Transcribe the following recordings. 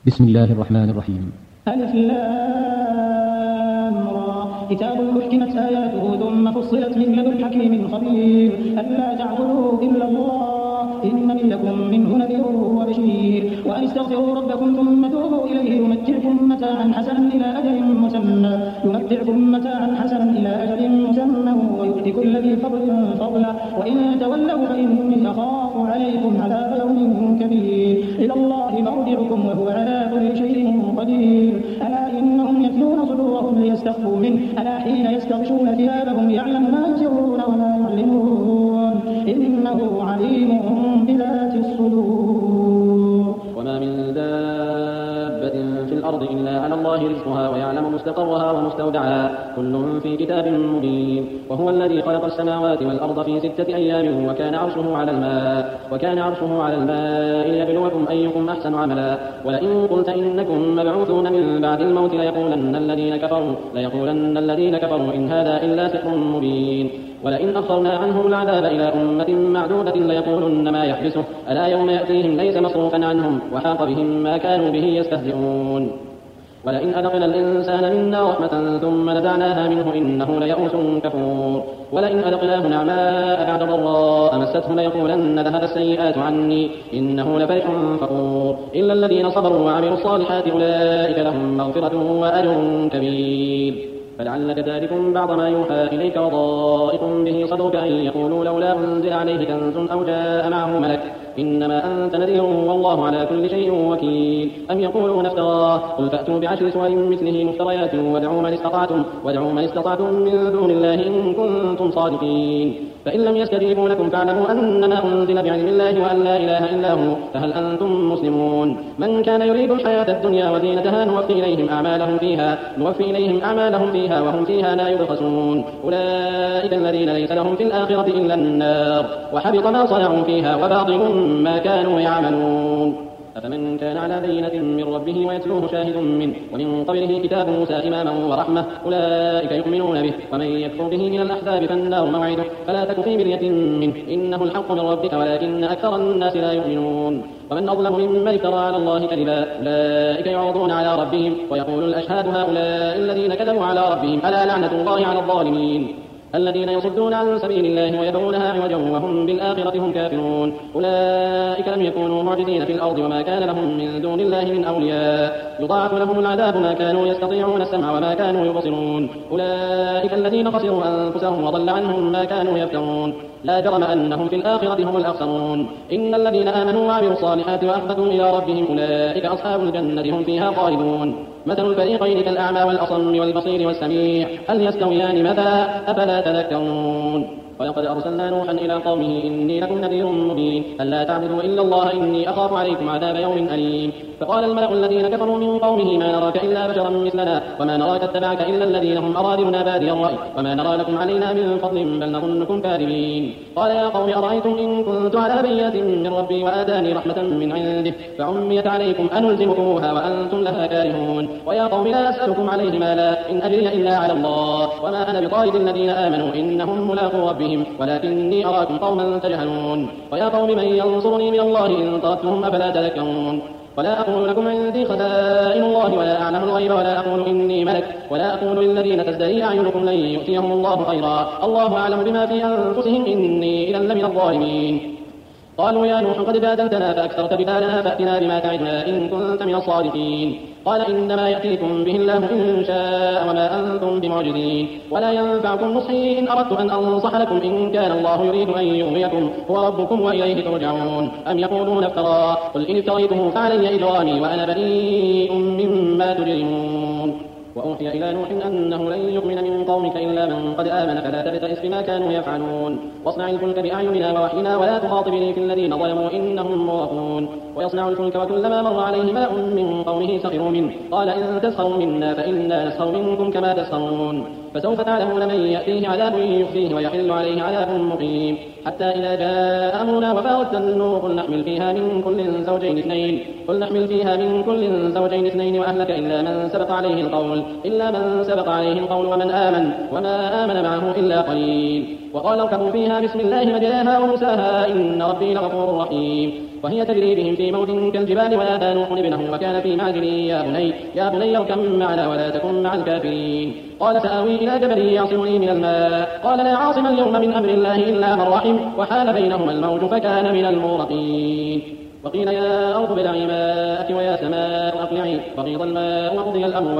بسم الله الرحمن الرحيم. ألف لام را كتاب أحكمت آياته ثم فصلت من لدن حكيم خبير ألا تعبدوا إلا الله إنني لكم منه نذير وبشير وأن استغفروا ربكم ثم توبوا إليه يمتعكم متاعا حسنا إلى أجل مسمى ويؤتي كل ذي فضل فضله وإن تولوا فإني أخاف عليكم عذاب يوم كبير إلى الله مرجعكم وهو على كل شيء قدير ألا إنهم يثنون صدورهم ليستخفوا منه ألا حين يستغشون ثيابهم يعلم ما يسرون وما يعلنون إنه عليم بذات الصدور. وما من دابة في الأرض إلا على الله رزقها ويعلم مستقرها ومستودعها كل في كتاب مبين. وهو الذي خلق السماوات والأرض في 6 أيام وكان عرشه على الماء ليبلوكم أيكم أحسن عملا. ولئن قلت إنكم مبعوثون من بعد الموت ليقولن الذين كفروا إن هذا إلا سحر مبين. ولئن أخرنا عنهم العذاب إلى أمة معدودة ليقولن ما يحبسه ألا يوم يأتيهم ليس مصروفا عنهم وحاق بهم ما كانوا به يستهزئون. ولئن أذقنا الإنسان منا رحمة ثم نزعناها منه إنه ليئوس كفور. ولئن أذقناه نعماء بعد ضراء مسته ليقولن ذهب السيئات عني إنه لفرح فخور. إلا الذين صبروا وعملوا الصالحات أولئك لهم مغفرة وأجر كبير. فلعلك تارك بعض ما يوحى إليك وضائق به صدرك أن يقولوا لولا أنزل عليه كنز أو جاء معه ملك إنما أنت نذير والله على كل شيء وكيل. أم يقولون افتراه قل فأتوا ب10 سور مثله مفتريات وادعوا من استطعتم من دون الله إن كنتم صادقين. فإن لم يستجيبوا لكم فاعلموا أنما أنزل بعلم الله وأن لا إله إلا هو فهل أنتم مسلمون. من كان يريد الحياة الدنيا وزينتها نوفي إليهم أعمالهم فيها وهم فيها لا يبخسون. أولئك الذين ليس لهم في الآخرة إلا النار وحبط ما صنعوا فيها وباطل ما كانوا يعملون. أفمن كان على بينة من ربه ويتلوه شاهد منه ومن قبله كتاب موسى إماما ورحمة أولئك يؤمنون به ومن يكفر به من الأحزاب فالنار موعده فلا تك في مرية منه إنه الحق من ربك ولكن أكثر الناس لا يؤمنون. ومن أظلم ممن افترى على الله كذبا أولئك يعرضون على ربهم ويقول الأشهاد هؤلاء الذين كذبوا على ربهم ألا لعنة الله على الظالمين الذين يصدون عن سبيل الله ويبغونها عوجا وهم بالآخرة هم كافرون. أولئك لم يكونوا معجزين في الأرض وما كان لهم من دون الله من أولياء يضاعف لهم العذاب ما كانوا يستطيعون السمع وما كانوا يبصرون. أولئك الذين خسروا أنفسهم وضل عنهم ما كانوا يفترون. لا جرم أنهم في الآخرة هم الأخسرون. إن الذين آمنوا وعملوا الصالحات وأخبتوا إلى ربهم أولئك أصحاب الجنة هم فيها خالدون. مثل الفريقين كالأعمى والأصم والبصير والسميع هل يستويان مثلا أفلا تذكرون. ولقد أرسلنا نوحا إلى قومه إني لكم نذير مبين ألا تعبدوا إلا الله إني أخاف عليكم عذاب يوم أليم. فقال الملأ الذين كفروا من قومه ما نراك إلا بشرا مثلنا وما نراك اتبعك إلا الذين هم أرادلنا بادي الرأي وما نرى لكم علينا من فضل بل نظنكم كاذبين. قال يا قوم أرأيتم إن كنت على بينة من ربي وآتاني رحمة من عنده فعميت عليكم أنلزمكموها وأنتم لها كارهون. ويا قوم لا أسألكم عليه مالا إن أجري إلا على الله وما أنا بطارد الذين آمنوا إنهم ملاقو ربهم ولكني أراكم قوما تجهلون. ويا قوم من ينصرني من الله إن طردتهم أفلا تذكرون. ولا أقول لكم عندي خزائن الله ولا أعلم الغيب ولا أقول إني ملك ولا أقول للذين تزدري أعينكم لن يؤتيهم الله خيرا الله أعلم بما في أنفسهم إني إذا لمن الظالمين. قالوا يا نوح قد جادلتنا فأكثرت جدالنا فأتنا بما تعدنا إن كنت من الصادقين. قال إنما يأتيكم به الله إن شاء وما أنتم بمعجزين ولا ينفعكم نصحي إن أردت أن أنصح لكم إن كان الله يريد أن يغويكم هو ربكم وإليه ترجعون. أم يقولون افترى قل إن افتريته فعلي إجرامي وأنا بريء مما تجرمون. وأوحي إلى نوح أنه لن يؤمن من قومك إلا من قد آمن فلا تبتئس بما كانوا يفعلون. واصنع الفلك بأعيننا ووحينا ولا تخاطبني في الذين ظلموا إنهم مغرقون. ويصنع الفلك وكلما مر عليه ملأ من قومه سخروا منه قال إن تسخروا منا فإنا نسخر منكم كما تسخرون. فسوف تعلمون من يأتيه عذاب يخزيه ويحل عليه عذاب مقيم. حتى إذا جاء أمرنا وفارت النور قل نحمل فيها من كل زوجين اثنين وأهلك إلا من سبق عليه القول وما آمن معه إلا قليل. وقال اركبوا فيها بسم الله مجراها ومرساها إن ربي لغفور رحيم. وهي تجري بهم في موج كالجبال ونادى نوح ابنه وكان في معزل يا بني اركب معنا ولا تكن مع الكافرين قال سآوي إلى جبل يعصمني من الماء قال لا عاصم اليوم من أمر الله إلا من رحم وحال بينهما الموج فكان من المغرقين وقيل يا أرض ابلعي ماءك ويا سماء أقلعي فغيض الماء وقضي الأمر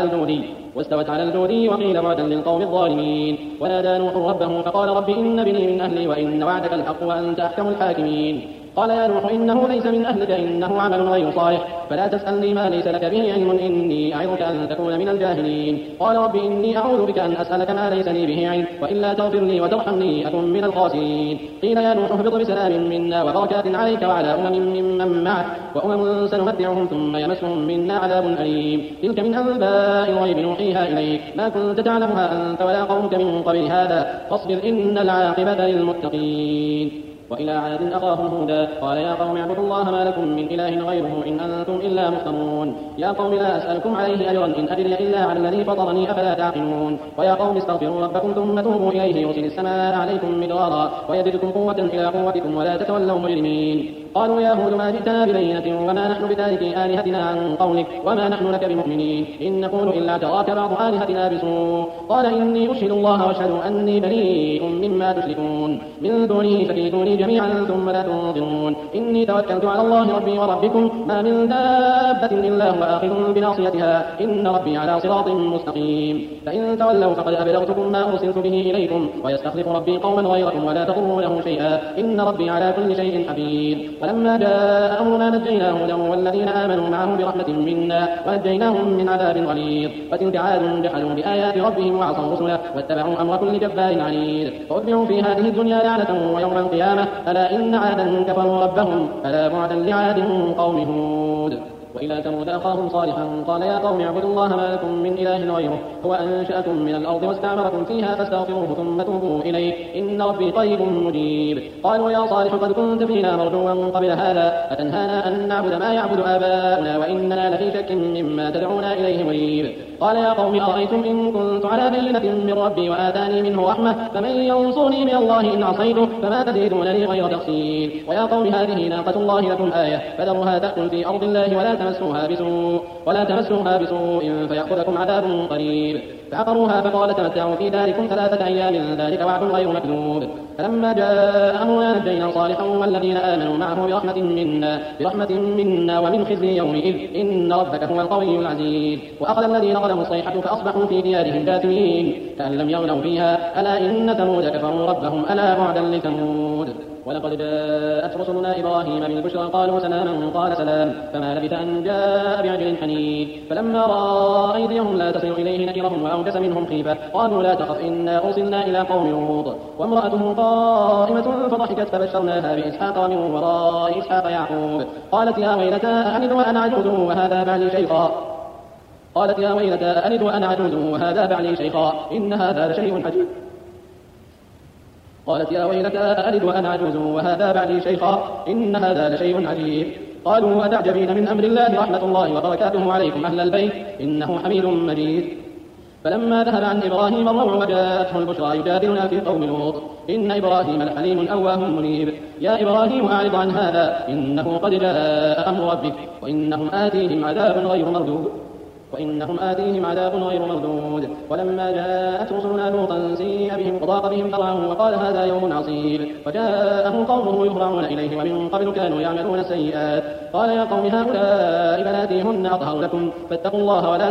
واستوت على الجودي وقيل بعدا للقوم الظالمين ونادى نوح ربه فقال رب إن ابني من أهلي وإن وعدك الحق وأنت أحكم الحاكمين قال يا نوح إنه ليس من أهلك إنه عمل غير صالح فلا تسألني ما ليس لك به علم إني أعظك أن تكون من الجاهلين قال رب إني أعوذ بك أن أسألك ما ليس لي به علم وإلا تغفر لي وترحمني أكن من الخاسرين قيل يا نوح اهبط بسلام منا وبركات عليك وعلى ممن معك وأمم سنمتعهم ثم يمسهم منا عذاب أليم تلك من أنباء الغيب نوحيها إليك ما كنت تعلمها أنت ولا قومك من قبل هذا فاصبر إن العاقبة للمتقين وإلى عاد أخاهم هودا قال يا قوم اعبدوا الله ما لكم من إله غيره إن أنتم إلا مفترون يا قوم لا أسألكم عليه أجرا إن أجري إلا على الذي فطرني أفلا تعقلون ويا قوم استغفروا ربكم ثم توبوا إليه يرسل السماء عليكم مدرارا ويزدكم قوة إلى قوتكم ولا تتولوا مجرمين قالوا يا هود ما جئتنا ببينة وما نحن بتاركي آلهتنا عن قولك وما نحن لك بمؤمنين إن نقول إلا تراك بعض آلهتنا بسوء قال إني أشهد الله واشهدوا أني بريء مما تشركون من دونه فكيدوني جميعا ثم لا تنظرون إني توكلت على الله ربي وربكم ما من دابة إلا هو آخذ بناصيتها إن ربي على صراط مستقيم فإن تولوا فقد أبلغتكم ما أرسلت به إليكم ويستخلف ربي قوما غيركم ولا تضرونه شيئا إن ربي على كل شيء حفيظ ولما جاء أمرنا نجينا هودا والذين آمنوا معه برحمة منا ونجيناهم من عذاب غليظ وتلك عاد جحدوا بآيات ربهم وعصوا رسله واتبعوا أمر كل جبار عنيد فأتبعوا في هذه الدنيا لعنة ويوم القيامة ألا إن عادا كفروا ربهم ألا بعدا لعاد قوم هود وإلى ثمود أخاهم صالحا قال يا قوم اعبدوا الله ما لكم من إله غيره هو أنشأكم من الأرض واستعمركم فيها فاستغفروه ثم توبوا إليه إن ربي قريب مجيب قالوا يا صالح قد كنت فينا مرجوا قبل هذا أتنهانا أن نعبد ما يعبد آباؤنا وإننا لفي شك مما تدعونا إليه مريب قال يا قوم أرأيتم إن كنت على بينة من ربي وآتاني منه رحمة فمن ينصرني من الله إن عصيته فما تزيدونني غير تقصير ويا قوم هذه ناقة الله لكم آية فذروها تأكل في أرض الله ولا تمسوها بسوء فيأخذكم عذاب قريب فعقروها فقال تمتعوا في داركم 3 أيام ذلك وعد غير مكذوب فلما جاء أمرنا نجينا صالحا والذين آمنوا معه برحمة منا ومن خزي يومئذ إن ربك هو القوي العزيز وأخذ الذين ظلموا الصيحة فأصبحوا في ديارهم جاثمين كأن لم يغنوا فيها ألا إن ثمود كفروا ربهم ألا بعدا لثمود ولقد جاءت رسلنا إبراهيم بالبشرى قالوا سلاما قال سلام فما لبث أن جاء بعجل حنيذ فلما رأى أيديهم لا تصل إليه نكرهم وأوجس منهم خيفة قالوا لا تخف إنا أرسلنا إلى قوم لوط وامرأته قائمة فضحكت فبشرناها بإسحاق ومن وراء إسحاق يعقوب قالت يا ويلتى أألد وأنا عجوز وهذا بعلي شيخا إن هذا لشيء عجيب قالت يا ويلتى أألد وأنا عجوز وهذا بعلي شيخا إن هذا لشيء عجيب قالوا أتعجبين من أمر الله رحمة الله وبركاته عليكم أهل البيت إنه حميد مجيد فلما ذهب عن إبراهيم الروع وجاءته البشرى يجادلنا في قوم لوط إن إبراهيم لحليم أواه منيب يا إبراهيم أعرض عن هذا إنه قد جاء أمر ربك وإنهم آتيهم عذاب غير مردود ولما جاءت رسلنا لوطا سيء بهم وضاق بهم ذرعا وقال هذا يوم عصيب فجاءه قومه يهرعون إليه ومن قبل كانوا يعملون السيئات قال يا قوم هؤلاء بناتي هن أطهر لكم فاتقوا الله ولا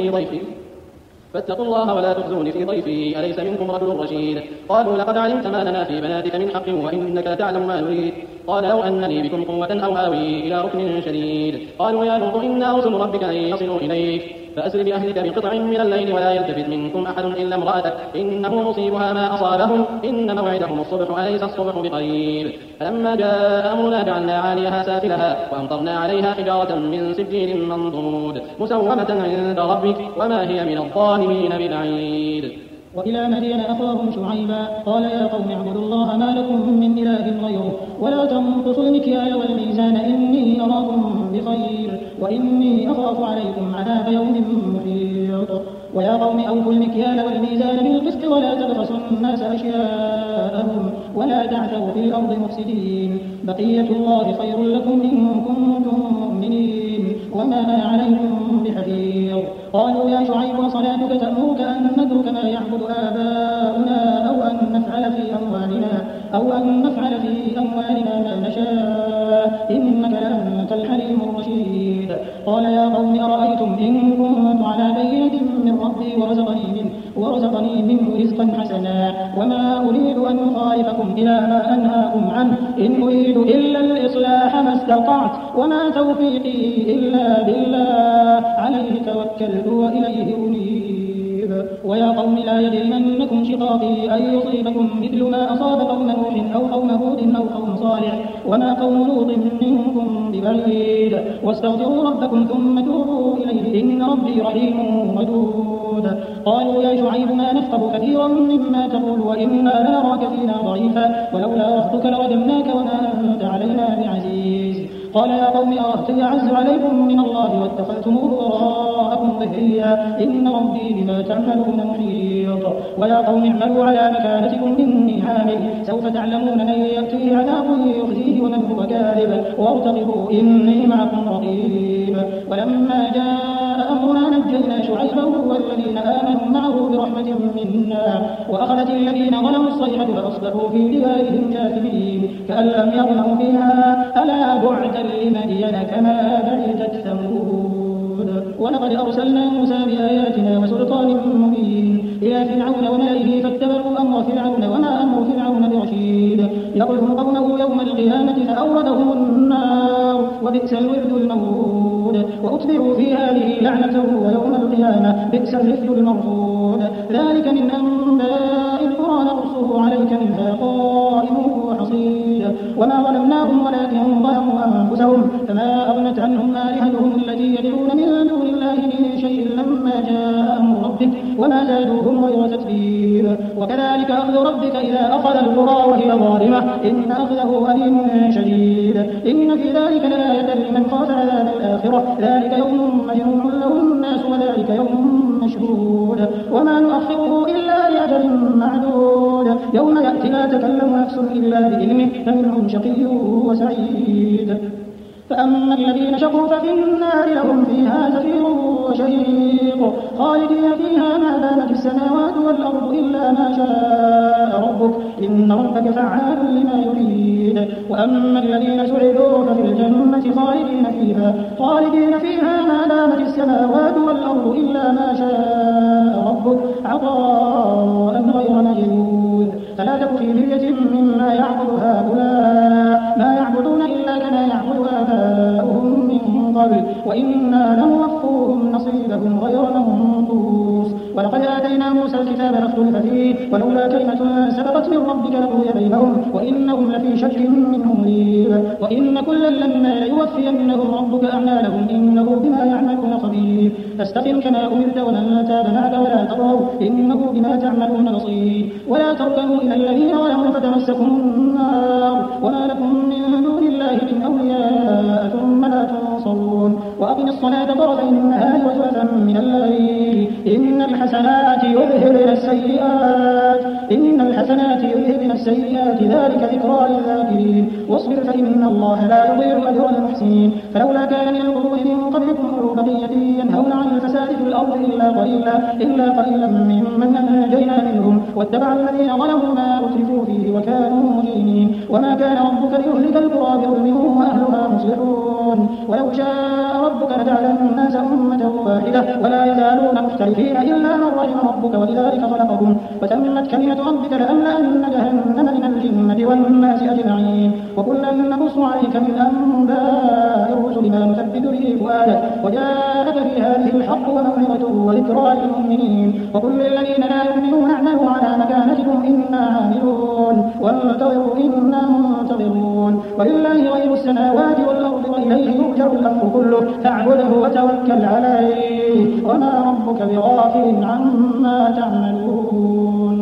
تخزوني في ضيفي أليس منكم رجل رشيد قالوا لقد علمت ما لنا في بناتك من حق وإنك تعلم ما نريد قال لو أن لي بكم قوة أو آوي إلى ركن شديد قالوا يا لوط إنا رسل ربك لن يصلوا إليك فأسر بأهلك بقطع من الليل ولا يلتفت منكم أحد إلا امرأتك إنه مصيبها ما أصابهم إن موعدهم الصبح أليس الصبح بقريب فلما جاء أمرنا جعلنا عاليها سافلها وأمطرنا عليها حجارة من سجيل منضود مسومة عند ربك وما هي من الظالمين ببعيد وإلى مدين أخاهم شعيبا قال يا قوم اعبدوا الله ما لكم من إله غيره ولا تنقصوا المكيال والميزان إني أراكم بخير وإني أخاف عليكم عذاب يوم محيط ويا قوم أوفوا المكيال والميزان بالقسط ولا تبخسوا الناس أشياءهم ولا تعثوا في الأرض مفسدين بقية الله خير لكم إن كنتم مؤمنين وما أنا عليكم بحفيظ قالوا يا شعيب وصلاتك تأمرك أن نترك ما يعبد آباؤنا أو أن نفعل في أموالنا ما نشاء إنك لأنت الحليم الرشيد قال يا قوم أرأيتم إن كنت على بينة من ربي ورزقني منه رزقا حسنا وما أريد أن أخالفكم إلى ما أنهاكم عنه إن أريد إلا الإصلاح ما استطعت وما توفيقي إلا بالله عليه توكلت وإليه أنيب ويا قوم لا يجرمنكم شقاقي أن يصيبكم مثل ما أصاب قوم نوح أو قوم هود أو قوم صالح وما قوم لوط منكم ببعيد واستغفروا ربكم ثم توبوا إليه إن ربي رحيم ودود قالوا يا شعيب ما نفقه كثيرا مما تقول وإنا لنراك فينا ضعيفا ولولا رهطك لرجمناك وما أنت علينا بعزيز قال يا قوم أرهطي أعز عليكم من الله واتخذتموه وراءكم ظهريا إن ربي بما تعملون محيط ويا قوم اعملوا على مكانتكم إني عامل سوف تعلمون من يأتيه عذاب يخزيه ومن هو كاذب وارتقبوا إني معكم رقيب ولما جاء أمرنا نجينا شعيبا والذين آمنوا معه برحمة منا وأخذت الذين ظلموا الصيحة فأصبحوا في ديارهم جاثمين كأن لم يغنوا فيها ألا بعدا لمدين كما بعدت ثمود ولقد أرسلنا موسى بآياتنا وسلطان مبين إلى فرعون وملئه فاتبعوا أمر فرعون وما أمر فرعون برشيد يقذف قومه يوم القيامة فأوردهم النار وبئس الورد المورود وأتبعوا في هذه لعنة ويوم القيامة بئس الرفد المرفود ذلك من أنباء القرى نقصه عليك منها قائم وحصيد وما ظلمناهم ولكن ظلموا أنفسهم فما أغنت عنهم آلهتهم التي يدعون من دون الله من شيء لما جاء أمر ربك وما زادوهم غير تتبيب وكذلك أخذ ربك إذا أخذ القرى وهي ظالمة إن أخذه أليم شديد إن في ذلك لآية لمن خاف عذاب الآخرة ذلك يوم مجموع له الناس وذلك يوم مشهود وما نؤخره إلا لأجل معدود يوم يأتي لا تكلم نفس إلا بإذنه فمنهم شقي وسعيد فأما الذين شقوا ففي النار لهم فيها زفير وشهيق خالدين فيها ما دامت السماوات والأرض إلا ما شاء ربك إن ربك فعال لما يريد وأما الذين سعدوا ففي الجنة خالدين فيها ما دامت السماوات والأرض إلا ما شاء ربك عطاء غير مجدود فلا تك في مرية مما يعبد هؤلاء ما يعبدون إلا كما يعبد آباؤهم من قبل وإنا لنوفوهم نصيبهم غير منقوص ولقد آتينا موسى الكتاب فاختلف فيه ولولا كلمة سبقت من ربك لقضي بينهم وإنهم لفي شك منه مريب وإن كلا لما ليوفينهم ربك أعمالهم إنه بما يعملون خبير فاستقم كما أمرت ومن تاب معك ولا تطغوا إنه بما تعملون بصير ولا تركنوا إلى الذين ظلموا فتمسكم النار وما لكم من دون الله من أولياء ثم لا تنصرون وأقم الصلاة طرفي النهار وزلفا من الليل إن الحسنات يذهبن السيئات ذلك ذكرى للذاكرين واصبر فإن الله لا يضيع أجر المحسنين فلولا كان من القرون من قبلكم أولو بقية ينهون عن الفساد في الأرض إلا قليلا ممن أنجينا منهم واتبع الذين ظلموا ما أترفوا فيه وكانوا مجرمين وما كان ربك ليهلك القرى بظلم وأهلها مصلحون ولو شاء ربك لجعل الناس أمة واحدة ولا يزالون مختلفين إلا من رحم ربك ولذلك خلقهم وتمت كلمة ربك لأملأن جهنم من الجنة والناس أجمعين وكلا نقص عليك من أنباء الرسل ما نثبت به فؤادك وجاءك في هذه الحق وموعظة وذكرى للمؤمنين وكل الذين لا يؤمنون اعملوا على مكانتكم إنا عاملون وانتظروا إنا منتظرون ولله غير السماوات والأرض وإليه يرجع الأمر كله فاعبده وتوكل عليه وما ربك بغافل عما تعملون